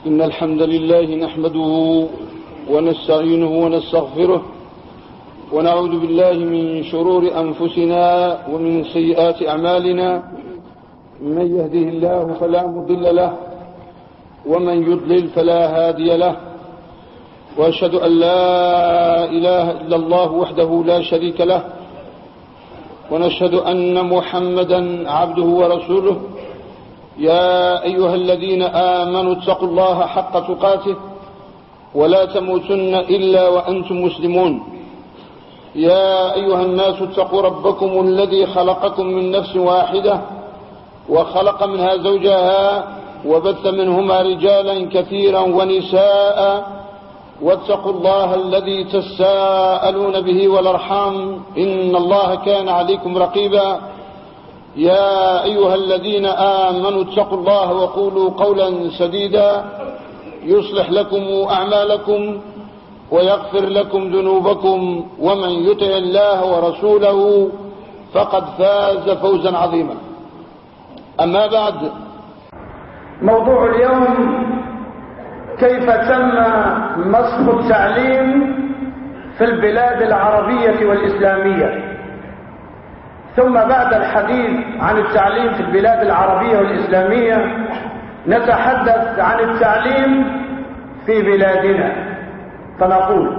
إن الحمد لله نحمده ونستعينه ونستغفره ونعوذ بالله من شرور أنفسنا ومن سيئات أعمالنا. من يهده الله فلا مضل له ومن يضلل فلا هادي له، وأشهد أن لا إله إلا الله وحده لا شريك له، ونشهد أن محمدا عبده ورسوله. يا أيها الذين آمنوا اتقوا الله حق تقاته ولا تموتن إلا وأنتم مسلمون. يا أيها الناس اتقوا ربكم الذي خلقكم من نفس واحدة وخلق منها زوجها وبث منهما رجالا كثيرا ونساء، واتقوا الله الذي تساءلون به والأرحام إن الله كان عليكم رقيبا. يا أيها الذين آمنوا اتقوا الله وقولوا قولا سديدا يصلح لكم أعمالكم ويغفر لكم ذنوبكم، ومن يطع الله ورسوله فقد فاز فوزا عظيما. أما بعد، موضوع اليوم: كيف تم مسخ التعليم في البلاد العربية والإسلامية. ثم بعد الحديث عن التعليم في البلاد العربية والإسلامية نتحدث عن التعليم في بلادنا. فنقول: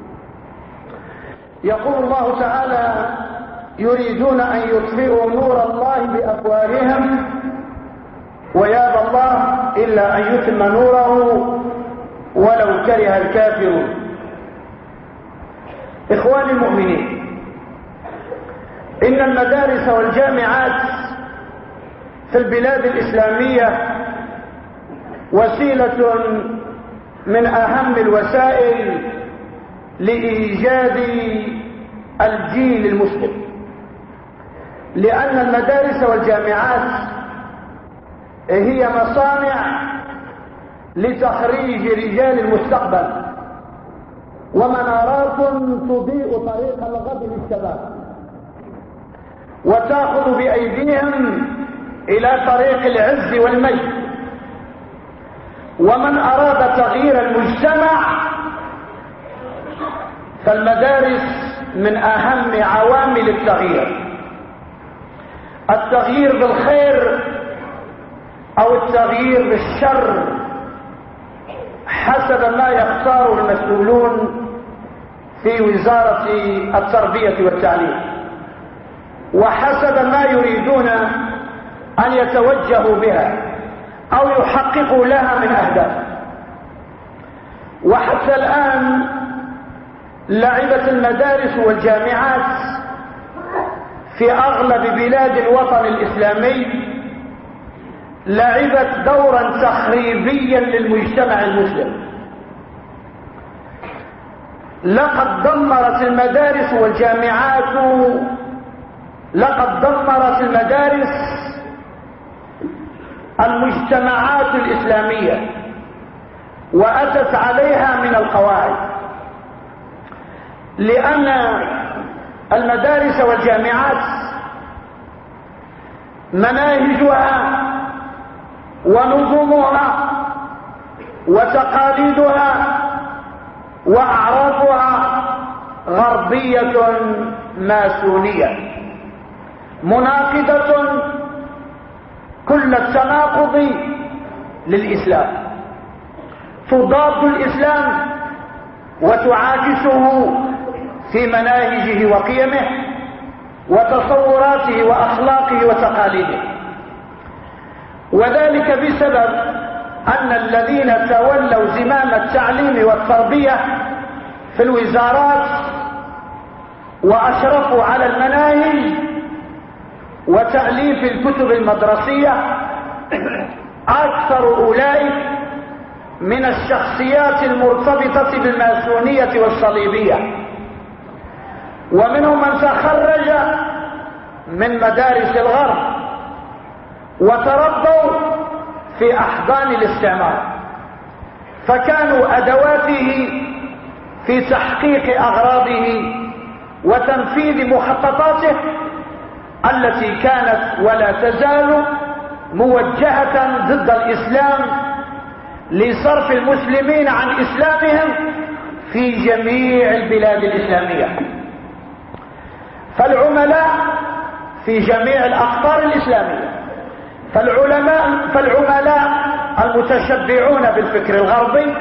يقول الله تعالى: يريدون أن يطفئوا نور الله بأفواههم ويابى الله إلا أن يتم نوره ولو كره الكافرون. إخواني المؤمنين، إن المدارس والجامعات في البلاد الإسلامية وسيلة من أهم الوسائل لإيجاد الجيل المسلم، لأن المدارس والجامعات هي مصانع لتخريج رجال المستقبل ومنارات تضيء طريق الغد للشباب وتأخذ بأيديهم إلى طريق العز والمجد. ومن أراد تغيير المجتمع فالمدارس من أهم عوامل التغيير، التغيير بالخير أو التغيير بالشر حسب ما يختاره المسؤولون في وزارة التربية والتعليم وحسب ما يريدون أن يتوجهوا بها أو يحققوا لها من أهداف. وحتى الآن لعبت المدارس والجامعات في أغلب بلاد الوطن الإسلامي لعبت دورا تخريبيا للمجتمع المسلم. لقد دمرت المدارس المجتمعات الإسلامية وأتت عليها من القواعد، لأن المدارس والجامعات مناهجها ونظمها وتقاليدها وأعرافها غربية ماسونية مناقضة كل التناقض للإسلام، تضاد الإسلام وتعاكسه في مناهجه وقيمه وتصوراته وأخلاقه وتقاليده. وذلك بسبب أن الذين تولوا زمام التعليم والتربية في الوزارات وأشرفوا على المناهج وتأليف الكتب المدرسية أكثر أولئك من الشخصيات المرتبطة بالماسونية والصليبية، ومنهم من تخرج من مدارس الغرب وتربوا في أحضان الاستعمار، فكانوا أدواته في تحقيق أغراضه وتنفيذ مخططاته التي كانت ولا تزال موجهة ضد الإسلام لصرف المسلمين عن إسلامهم في جميع البلاد الإسلامية. فالعملاء في جميع الأقطار الإسلامية، فالعملاء المتشبعون بالفكر الغربي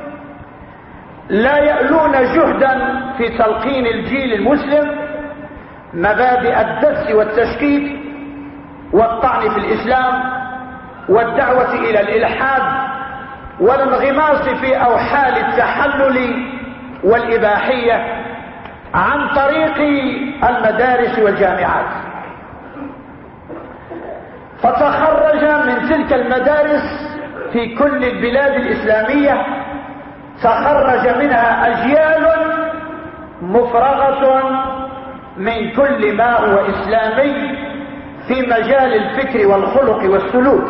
لا يألون جهدا في تلقين الجيل المسلم مبادئ الدس والتشكيك والطعن في الإسلام والدعوة إلى الإلحاد والانغماس في أوحال التحلل والإباحية عن طريق المدارس والجامعات. فتخرج من تلك المدارس في كل البلاد الإسلامية، تخرج منها أجيال مفرغة من كل ما هو إسلامي في مجال الفكر والخلق والسلوك.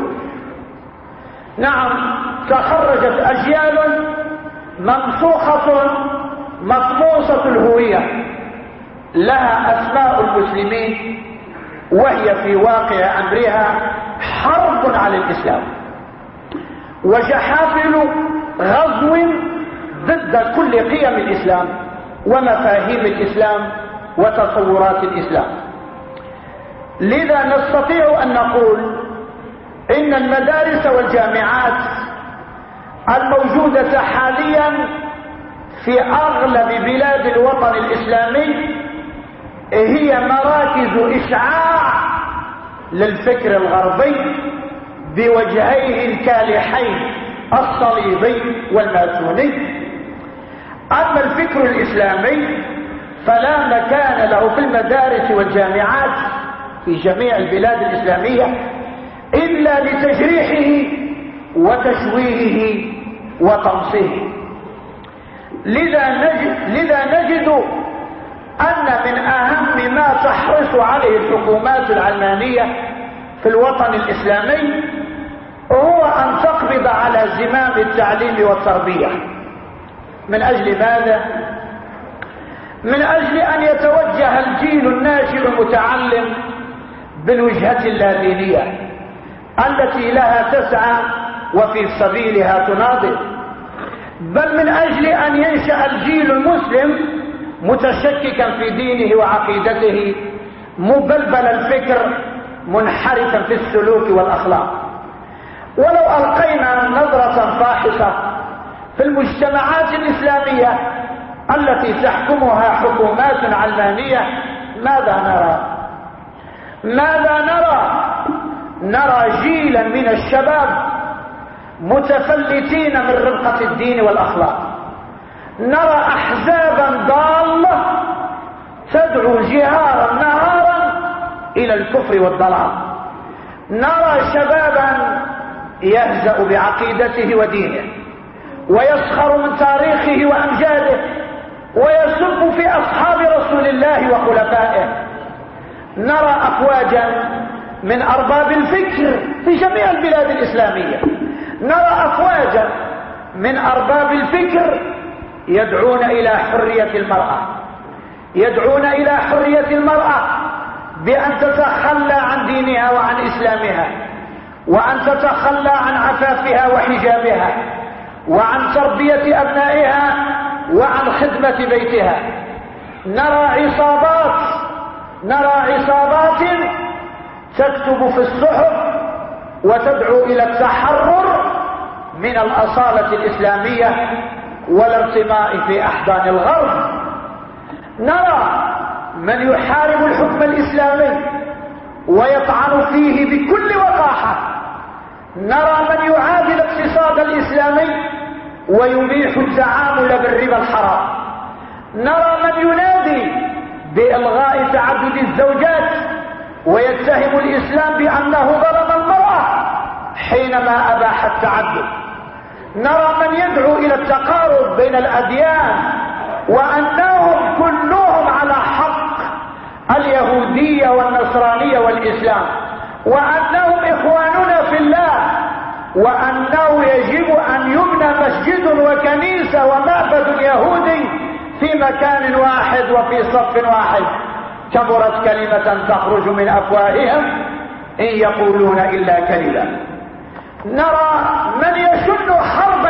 نعم، تخرجت أجيال ممسوخة مطموسة الهوية لها أسماء المسلمين، وهي في واقع أمرها حرب على الإسلام وجحافل غزو ضد كل قيم الإسلام ومفاهيم الإسلام وتصورات الإسلام. لذا نستطيع أن نقول إن المدارس والجامعات الموجودة حاليا في أغلب بلاد الوطن الإسلامي هي مراكز إشعاع للفكر الغربي بوجهيه الكالحين الصليبي والماسوني. أما الفكر الإسلامي فلا مكان له في المدارس والجامعات في جميع البلاد الإسلامية إلا لتجريحه وتشويهه وتنصيحه. لذا نجد أن من أهم ما تحرص عليه الحكومات العلمانية في الوطن الإسلامي هو أن تقبض على زمام التعليم والتربية. من أجل ماذا؟ من أجل أن يتوجه الجيل الناشئ المتعلم بالوجهة اللادينية التي لها تسعى وفي سبيلها تناضل، بل من أجل أن ينشأ الجيل المسلم متشككا في دينه وعقيدته، مبلبل الفكر، منحرفا في السلوك والأخلاق. ولو ألقينا نظرة فاحصة في المجتمعات الإسلامية التي تحكمها حكومات علمانية ماذا نرى؟ نرى جيلا من الشباب متفلتين من رفقة الدين والأخلاق، نرى أحزابا ضالة تدعو جهارا نهارا إلى الكفر والضلال، نرى شبابا يهزأ بعقيدته ودينه ويسخر من تاريخه وأمجاده ويسب في أصحاب رسول الله وخلفائه، نرى أفواجا من أرباب الفكر في جميع البلاد الإسلامية، نرى أفواجا من أرباب الفكر يدعون إلى حرية المرأة، يدعون إلى حرية المرأة بأن تتخلى عن دينها وعن إسلامها، وأن تتخلى عن عفافها وحجابها، وعن تربية أبنائها، وعن خدمة بيتها. نرى عصابات تكتب في الصحف وتدعو إلى التحرر من الأصالة الإسلامية والارتماء في أحضان الغرب. نرى من يحارب الحكم الإسلامي ويطعن فيه بكل وقاحة، نرى من يعادي الاقتصاد الإسلامي ويبيح التعامل بالربا الحرام، نرى من ينادي بإلغاء تعدد الزوجات ويتهم الإسلام بأنه ظلم المرأة حينما أباح التعدد، نرى من يدعو إلى التقارب بين الأديان وأنهم كلهم على حق، اليهودية والنصرانية والإسلام، وأنهم إخواننا في الله، وأنه يجب أن يبنى مسجد وكنيسة ومعبد يهودي في مكان واحد وفي صف واحد. كبرت كلمة تخرج من أفواههم إن يقولون إلا كذبا. نرى من يشن حرب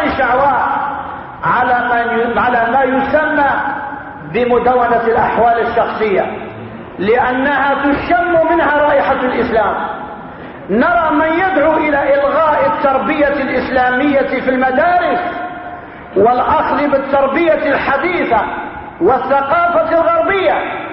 على ما يسمى بمدونة الأحوال الشخصية، لأنها تشم منها رائحة الإسلام. نرى من يدعو إلى إلغاء التربية الإسلامية في المدارس والأخذ بالتربية الحديثة والثقافة الغربية،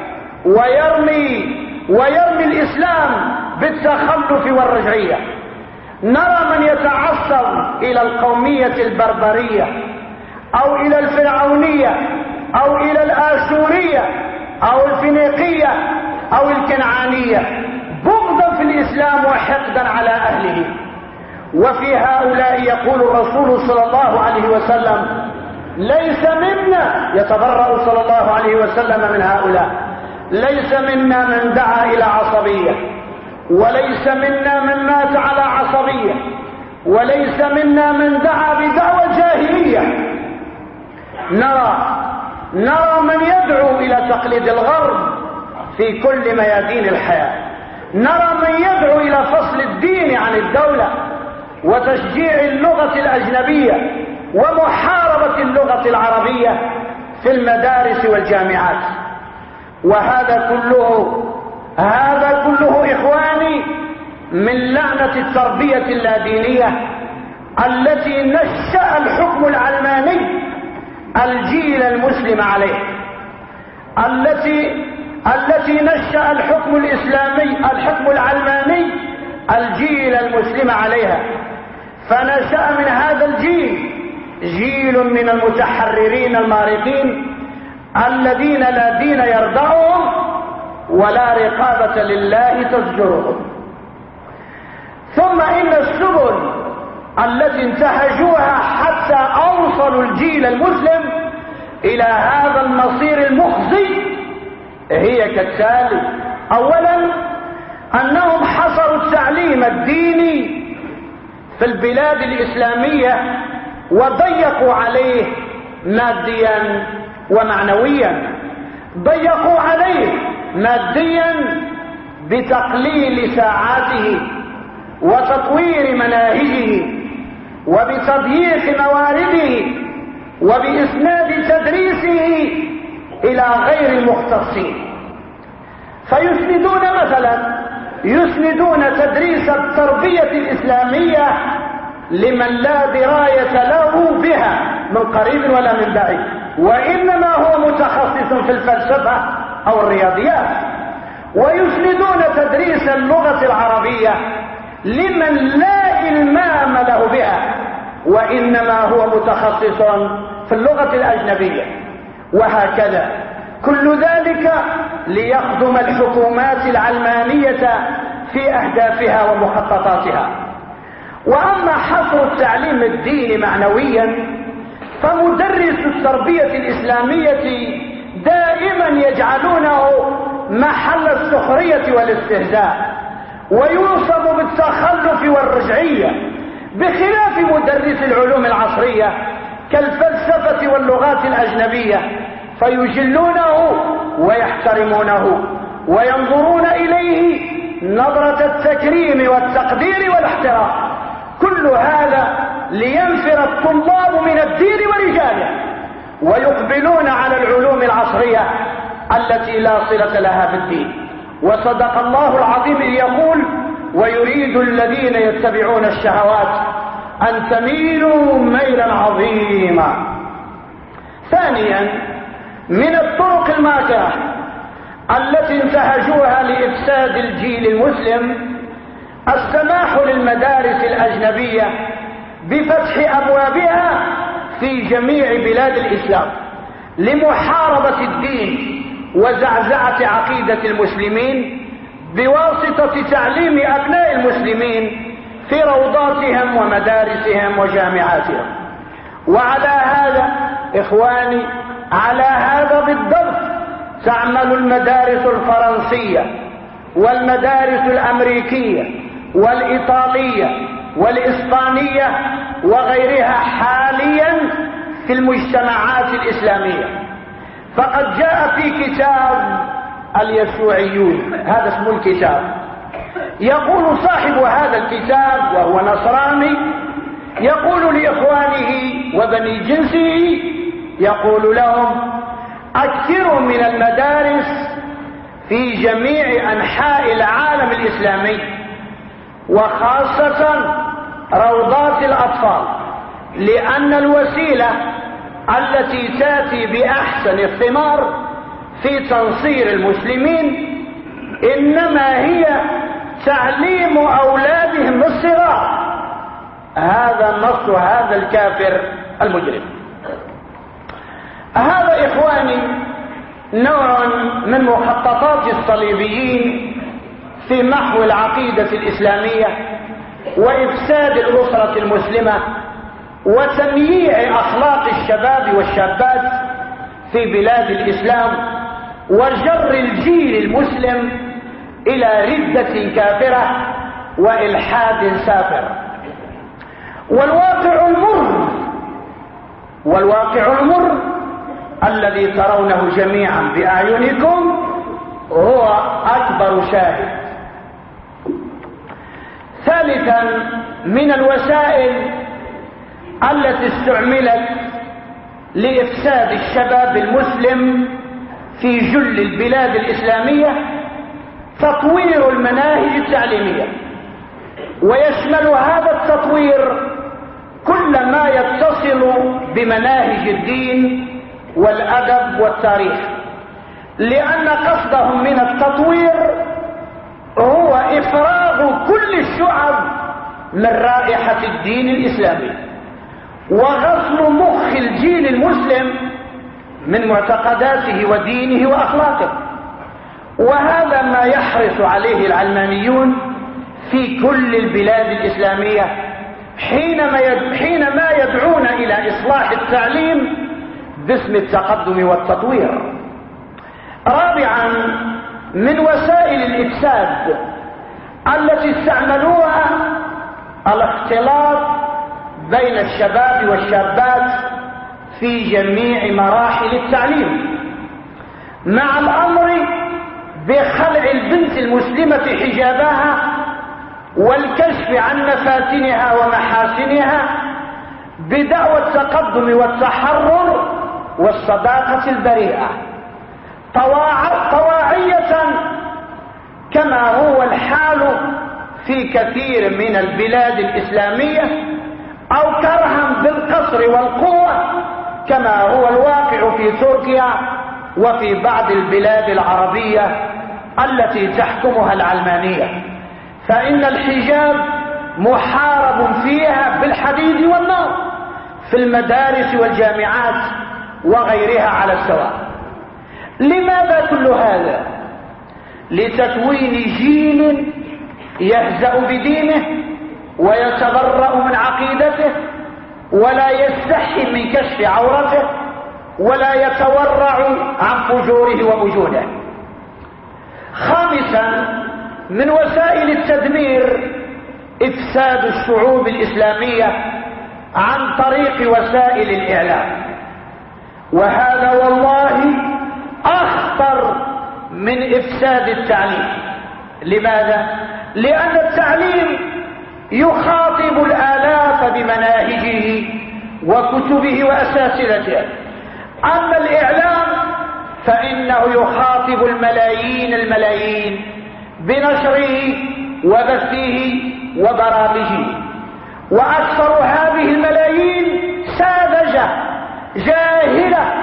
ويرمي الإسلام بالتخلف والرجعية. نرى من يتعصب إلى القومية البربرية أو إلى الفرعونية أو إلى الآشورية أو الفينيقية أو الكنعانية بغضا في الإسلام وحقدا على أهله. وفي هؤلاء يقول الرسول صلى الله عليه وسلم: ليس منا، يتبرأ صلى الله عليه وسلم من هؤلاء: ليس منا من دعا إلى عصبية، وليس منا من مات على عصبية، وليس منا من دعا بدعوى الجاهلية. نرى من يدعو إلى تقليد الغرب في كل ميادين الحياة. نرى من يدعو إلى فصل الدين عن الدولة وتشجيع اللغة الأجنبية ومحاربة اللغة العربية في المدارس والجامعات. وهذا كله إخواني من لعنة التربية اللادينية التي نشأ الحكم العلماني الجيل المسلم عليه، التي نشأ الحكم العلماني الجيل المسلم عليها. فنشأ من هذا الجيل جيل من المتحررين المارقين الذين لا دين يرضعهم ولا رقابة لله تزجرهم. ثم إن السبل التي انتهجوها حتى أوصلوا الجيل المسلم إلى هذا المصير المخزي هي كالتالي: أولا، أنهم حصروا التعليم الديني في البلاد الإسلامية وضيقوا عليه ماديا ومعنويا. ضيقوا عليه ماديا بتقليل ساعاته وتطوير مناهجه وبتضييق موارده وبإسناد تدريسه إلى غير المختصين. فيسندون مثلا تدريس التربية الإسلامية لمن لا دراية له بها من قريب ولا من بعيد، وإنما هو متخصص في الفلسفة أو الرياضيات. ويسندون تدريس اللغة العربية لمن لا إلمام له بها، وإنما هو متخصص في اللغة الأجنبية. وهكذا كل ذلك ليخدم الحكومات العلمانية في أهدافها ومخططاتها. وأما حصر التعليم الديني معنويا فمدرس التربية الإسلامية دائما يجعلونه محل السخرية والاستهزاء، ويوصف بالتخلف والرجعية، بخلاف مدرس العلوم العصرية كالفلسفة واللغات الأجنبية، فيجلونه ويحترمونه وينظرون إليه نظرة التكريم والتقدير والاحترام. كل هذا لينفر الطلاب من الدين ورجاله ويقبلون على العلوم العصرية التي لا صلة لها بالدين. وصدق الله العظيم إذ يقول: ويريد الذين يتبعون الشهوات أن تميلوا ميلا عظيما. ثانيا، من الطرق الماكرة التي انتهجوها لإفساد الجيل المسلم السماح للمدارس الأجنبية بفتح أبوابها في جميع بلاد الإسلام لمحاربة الدين وزعزعة عقيدة المسلمين بواسطة تعليم أبناء المسلمين في روضاتهم ومدارسهم وجامعاتهم. وعلى هذا إخواني، على هذا بالضبط تعمل المدارس الفرنسية والمدارس الأمريكية والإيطالية والإسبانية وغيرها حاليا في المجتمعات الإسلامية. فقد جاء في كتاب اليسوعيون، هذا اسم الكتاب، يقول صاحب هذا الكتاب وهو نصراني، يقول لإخوانه وبني جنسه: يقول لهم أكثروا من المدارس في جميع أنحاء العالم الإسلامي، وخاصة روضات الأطفال، لأن الوسيلة التي تأتي بأحسن الثمار في تنصير المسلمين إنما هي تعليم أولادهم الصغار. هذا النص هذا الكافر المجرم. هذا إخواني نوع من مخططات الصليبيين في محو العقيدة الإسلامية وإفساد الأسرة المسلمة وتمييع أخلاق الشباب والشابات في بلاد الإسلام وجر الجيل المسلم إلى ردة كافرة وإلحاد سافر. والواقع المر الذي ترونه جميعا بأعينكم هو أكبر شاهد. ثالثا من الوسائل التي استعملت لإفساد الشباب المسلم في جل البلاد الإسلامية تطوير المناهج التعليمية، ويشمل هذا التطوير كل ما يتصل بمناهج الدين والأدب والتاريخ، لأن قصدهم من التطوير هو إفراغ كل الشعب من رائحة الدين الإسلامي وغسل مخ الجيل المسلم من معتقداته ودينه وأخلاقه. وهذا ما يحرص عليه العلمانيون في كل البلاد الإسلامية حينما يدعون إلى إصلاح التعليم باسم التقدم والتطوير. رابعا من وسائل الإفساد التي استعملوها الاختلاط بين الشباب والشابات في جميع مراحل التعليم، مع الأمر بخلع البنت المسلمة حجابها والكشف عن مفاتنها ومحاسنها بدعوى التقدم والتحرر والصداقة البريئة طواعية كما هو الحال في كثير من البلاد الإسلامية، أو كرها بالقصر والقوة كما هو الواقع في تركيا وفي بعض البلاد العربية التي تحكمها العلمانية، فإن الحجاب محارب فيها بالحديد والنار في المدارس والجامعات وغيرها على السواء. لماذا كل هذا؟ لتكوين جيل يهزأ بدينه ويتبرأ من عقيدته ولا يستحي من كشف عورته ولا يتورع عن فجوره ووجوده. خامسا من وسائل التدمير إفساد الشعوب الإسلامية عن طريق وسائل الإعلام، وهذا والله أخطر من إفساد التعليم. لماذا؟ لأن التعليم يخاطب الآلاف بمناهجه وكتبه وأساتذته، أما الإعلام فإنه يخاطب الملايين بنشره وبثه وبرامجه، وأكثر هذه الملايين ساذجة جاهلة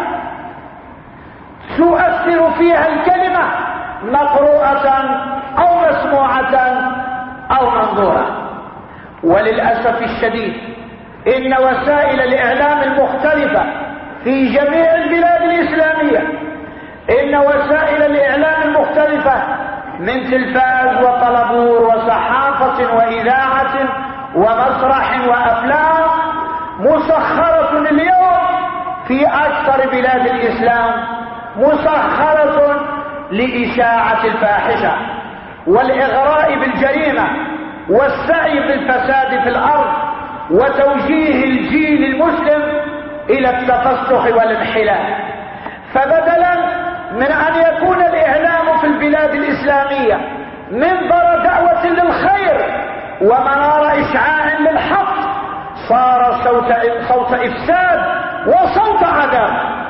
تؤثر فيها الكلمة مقروءة أو مسموعة أو منظورة. وللأسف الشديد إن وسائل الإعلام المختلفة في جميع البلاد الإسلامية إن وسائل الإعلام المختلفة من تلفاز وطلبور وصحافة وإذاعة ومسرح وأفلام مسخرة اليوم في أكثر بلاد الإسلام، مسخرة لإشاعة الفاحشة والإغراء بالجريمة والسعي بالفساد في الأرض وتوجيه الجيل المسلم إلى التفسخ والانحلال. فبدلا من أن يكون الإعلام في البلاد الإسلامية منبر دعوة للخير ومنار إشعاع للحق، صار صوت إفساد وصوت عذاب.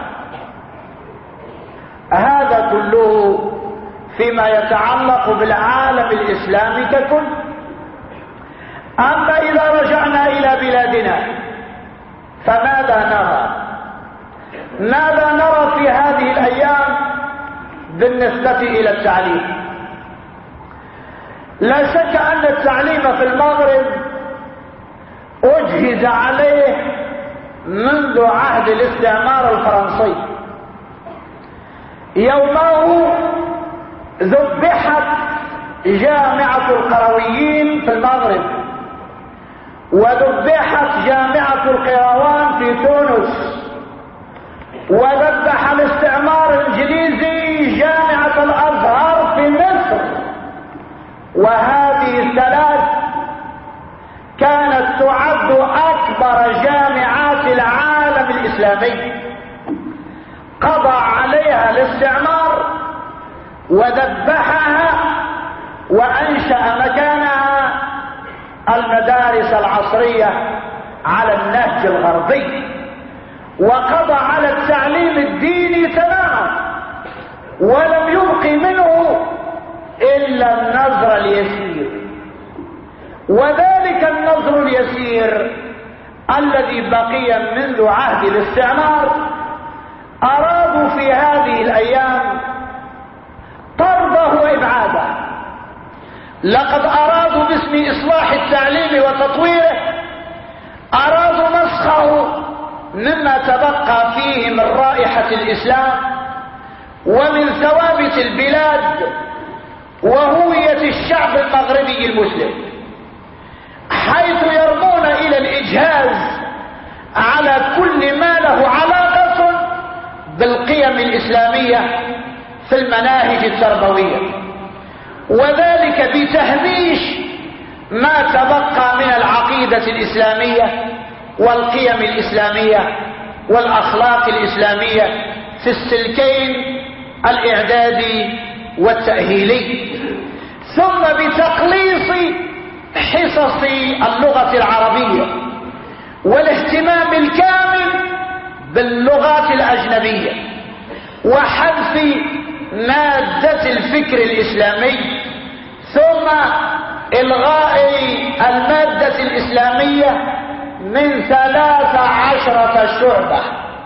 هذا كله فيما يتعلق بالعالم الإسلامي ككل. أما إذا رجعنا إلى بلادنا فماذا نرى؟ ماذا نرى في هذه الأيام بالنسبة إلى التعليم؟ لا شك أن التعليم في المغرب أجهز عليه منذ عهد الاستعمار الفرنسي. يومه ذبحت جامعة القرويين في المغرب، وذبحت جامعة القيروان في تونس، وذبح الاستعمار الانجليزي جامعة الازهر في مصر. وهذه الثلاث كانت تعد اكبر جامعات العالم الاسلامي. قضى عليها الاستعمار وذبحها وانشأ مكانها المدارس العصرية على النهج الغربي، وقضى على التعليم الديني تماما، ولم يبق منه الا النظر اليسير. وذلك النظر اليسير الذي بقي منذ عهد الاستعمار ارادوا في هذه الايام طرده وابعاده. لقد ارادوا باسم اصلاح التعليم وتطويره ارادوا مسخه مما تبقى فيه من رائحة الإسلام ومن ثوابت البلاد وهوية الشعب المغربي المسلم، حيث يرمون إلى الإجهاز على كل ما له علاقة بالقيم الإسلامية في المناهج التربوية، وذلك بتهميش ما تبقى من العقيدة الإسلامية والقيم الإسلامية والأخلاق الإسلامية في السلكين الإعدادي والتأهيلي، ثم بتقليص حصص اللغة العربية والاهتمام الكامل باللغات الأجنبية وحذف مادة الفكر الإسلامي، ثم إلغاء المادة الإسلامية من 13 شعبة،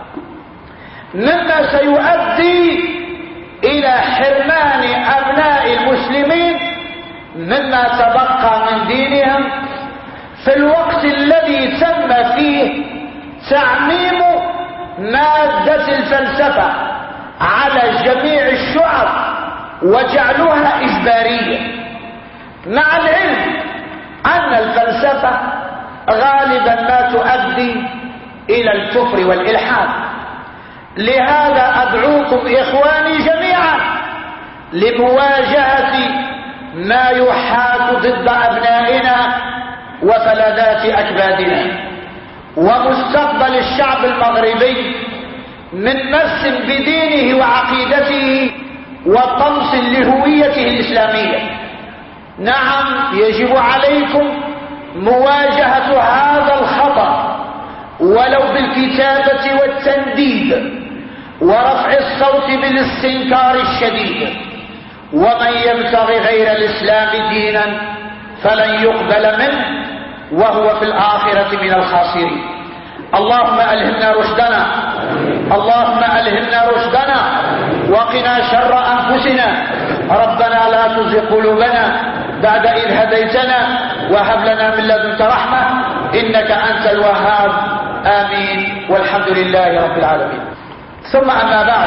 مما سيؤدي إلى حرمان أبناء المسلمين مما تبقى من دينهم في الوقت الذي تم فيه تعميم مادة الفلسفة على جميع الشعب وجعلها إجبارية، مع العلم أن الفلسفة غالبا ما تؤدي إلى الكفر والإلحاد. لهذا أدعوكم إخواني جميعا لمواجهة ما يحاك ضد أبنائنا وفلذات أكبادنا ومستقبل الشعب المغربي من مس بدينه وعقيدته وطمس لهويته الإسلامية. نعم، يجب عليكم مواجهة هذا الخطأ ولو بالكتابة والتنديد ورفع الصوت بالاستنكار الشديد، ومن يبتغي غير الإسلام دينا فلن يقبل منه وهو في الآخرة من الخاسرين. اللهم ألهمنا رشدنا، اللهم ألهمنا رشدنا وقنا شر أنفسنا. ربنا لا تزغ قلوبنا بعد إذ هديتنا وهب لنا من لدنك رحمة إنك أنت الوهاب. آمين، والحمد لله رب العالمين. ثم أما بعد،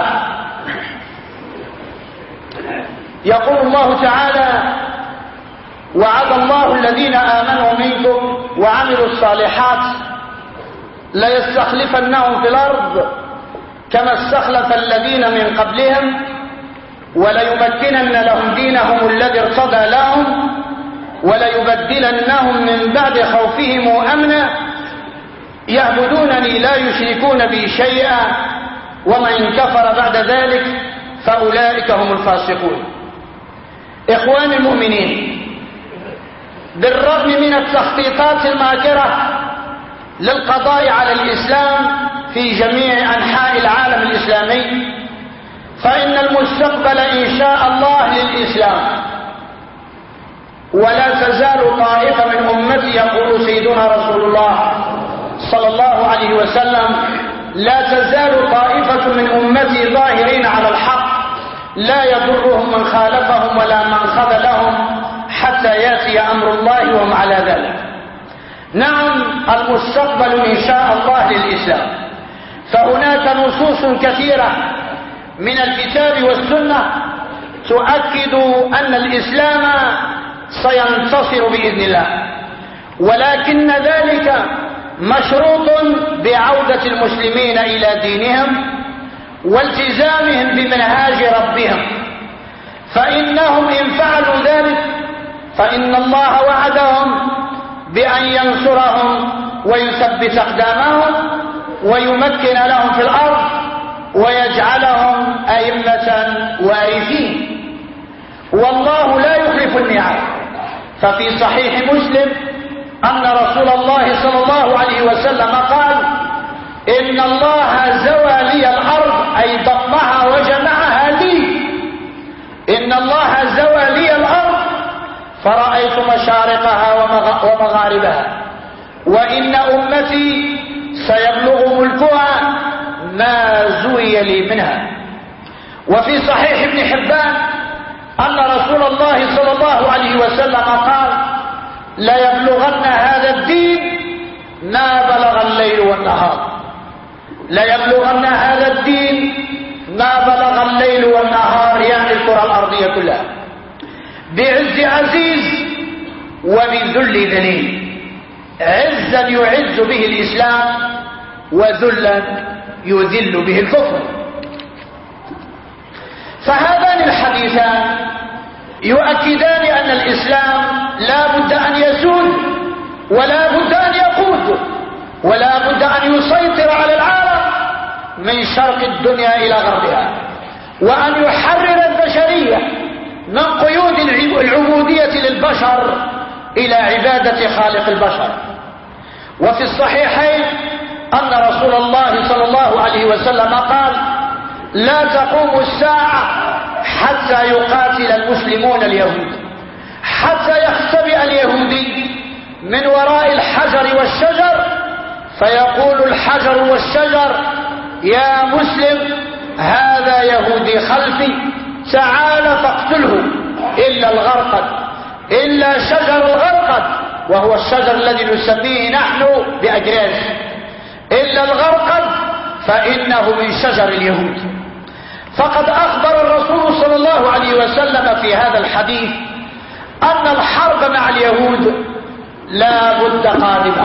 يقول الله تعالى: وعد الله الذين آمنوا منكم وعملوا الصالحات ليستخلفنهم في الأرض كما استخلف الذين من قبلهم وليمكنن لهم دينهم الذي ارتضى لهم وليبدلنهم من بعد خوفهم أمنا يعبدونني لا يشركون بي شيئا ومن كفر بعد ذلك فأولئك هم الفاسقون. إخواني المؤمنين، بالرغم من التخطيطات الماكرة للقضاء على الإسلام في في جميع أنحاء العالم الإسلامي، فإن المستقبل إن شاء الله للإسلام. ولا تزال طائفة من أمتي، يقول سيدنا رسول الله صلى الله عليه وسلم: لا تزال طائفة من أمتي ظاهرين على الحق لا يضرهم من خالفهم ولا من خذلهم حتى يأتي أمر الله وهم على ذلك. نعم، المستقبل إن شاء الله للإسلام، فهناك نصوص كثيرة من الكتاب والسنة تؤكد أن الإسلام سينتصر بإذن الله، ولكن ذلك مشروط بعودة المسلمين إلى دينهم والتزامهم بمنهاج ربهم، فإنهم إن فعلوا ذلك فإن الله وعدهم بأن ينصرهم ويثبت أقدامهم ويمكن لهم في الأرض ويجعلهم أئمة وارثين، والله لا يخلف الميعاد. ففي صحيح مسلم أن رسول الله صلى الله عليه وسلم قال: إن الله زوى لي الأرض، أي ضمها وجمعها لي. إن الله زوى لي الأرض فرأيت مشارقها ومغاربها، وإن أمتي سيبلغ ملكها ما زوي لي منها. وفي صحيح ابن حبان أن رسول الله صلى الله عليه وسلم قال: لا يبلغن هذا الدين ما بلغ الليل والنهار. لا يبلغن هذا الدين ما بلغ الليل والنهار، يعني الكرة الأرضية كلها، بعز عزيز وبذل ذليل. عزا يعز به الإسلام، وذلا يذل به الكفر. فهذان الحديثان يؤكدان أن الإسلام لا بد أن يزول، ولا بد أن يقود، ولا بد أن يسيطر على العالم من شرق الدنيا إلى غربها، وأن يحرر البشرية من قيود العبودية للبشر إلى عبادة خالق البشر. وفي الصحيحين أن رسول الله صلى الله عليه وسلم قال: لا تقوم الساعة حتى يقاتل المسلمون اليهود، حتى يختبئ اليهودي من وراء الحجر والشجر، فيقول الحجر والشجر: يا مسلم، هذا يهودي خلفي، تعال فاقتله، إلا الغرقد، إلا شجر الغرقد، وهو الشجر الذي نسميه نحن بأجراس، إلا الغرقد فإنه من شجر اليهود. فقد أخبر الرسول صلى الله عليه وسلم في هذا الحديث أن الحرب مع اليهود لا بد قادمة،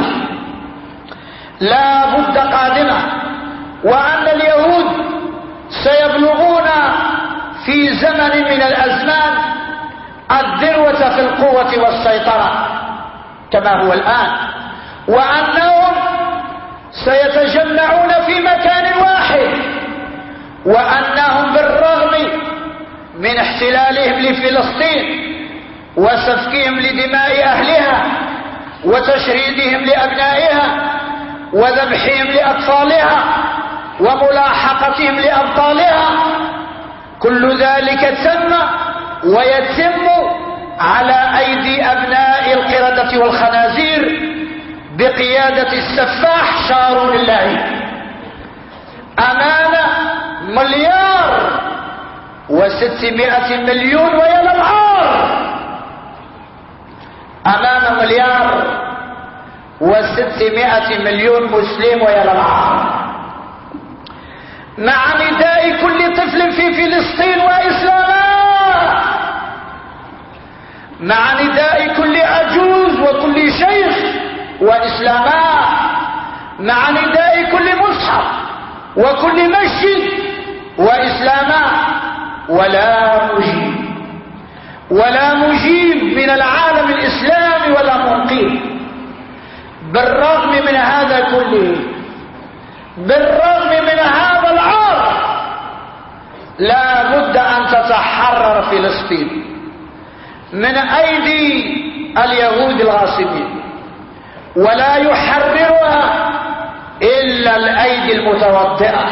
لا بد قادمة، وأن اليهود سيبلغون في زمن من الأزمان الذروة في القوة والسيطرة كما هو الآن، وأنهم سيتجمعون في مكان واحد، وأنهم بالرغم من احتلالهم لفلسطين وسفكهم لدماء أهلها وتشريدهم لأبنائها وذبحهم لأطفالها وملاحقتهم لأبطالها، كل ذلك تم ويتم على أيدي أبناء القردة والخنازير بقيادة السفاح شارون الله، أمام 1,600,000,000 ويا للعار، أمام 1,600,000,000 مسلم ويا للعار، مع نداء كل طفل في فلسطين وإسلاما، مع نداء كل عجوز وكل شيخ وإسلاما، مع نداء كل مصحف وكل مسجد وإسلاما، ولا مجيب من العالم الإسلامي ولا منقذ. بالرغم من هذا كله، بالرغم من هذا العار، لا بد أن تتحرر فلسطين من أيدي اليهود الغاصبين، ولا يحررها إلا إلا الأيدي المتوطئة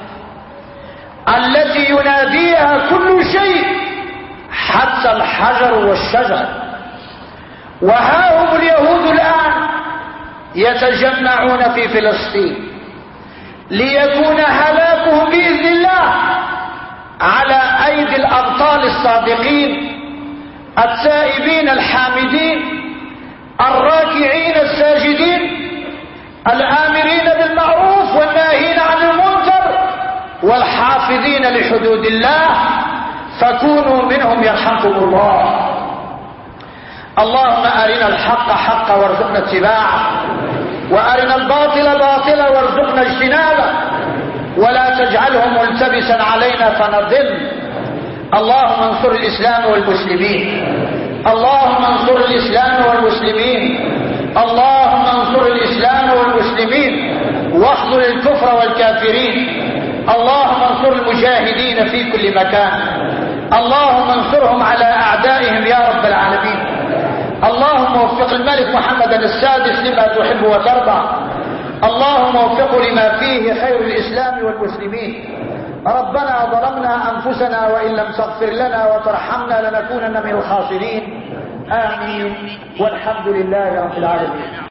التي يناديها كل شيء حتى الحجر والشجر. وها هم اليهود الآن يتجمعون في فلسطين ليكون هلاكهم بإذن الله على أيدي الأبطال الصادقين التائبين الحامدين الراكعين الساجدين الآمرين بالمعروف والناهين عن المنكر والحافظين لحدود الله، فكونوا منهم يرحمكم الله. اللهم أرنا الحق حقا وارزقنا اتباعه، وأرنا الباطل باطلا وارزقنا اجتنابه، ولا تجعله ملتبسا علينا فنضل. اللهم انصر الإسلام والمسلمين، اللهم انصر الإسلام والمسلمين، اللهم انصر الإسلام والمسلمين واخذل الكفر والكافرين. اللهم انصر المجاهدين في كل مكان، اللهم انصرهم على أعدائهم يا رب العالمين. اللهم وفق الملك محمد السادس لما تحب وترضى، اللهم وفقه لما فيه خير الإسلام والمسلمين. ربنا ظلمنا أنفسنا وإن لم تغفر لنا وترحمنا لنكونن من الخاسرين. آمين والحمد لله رب العالمين.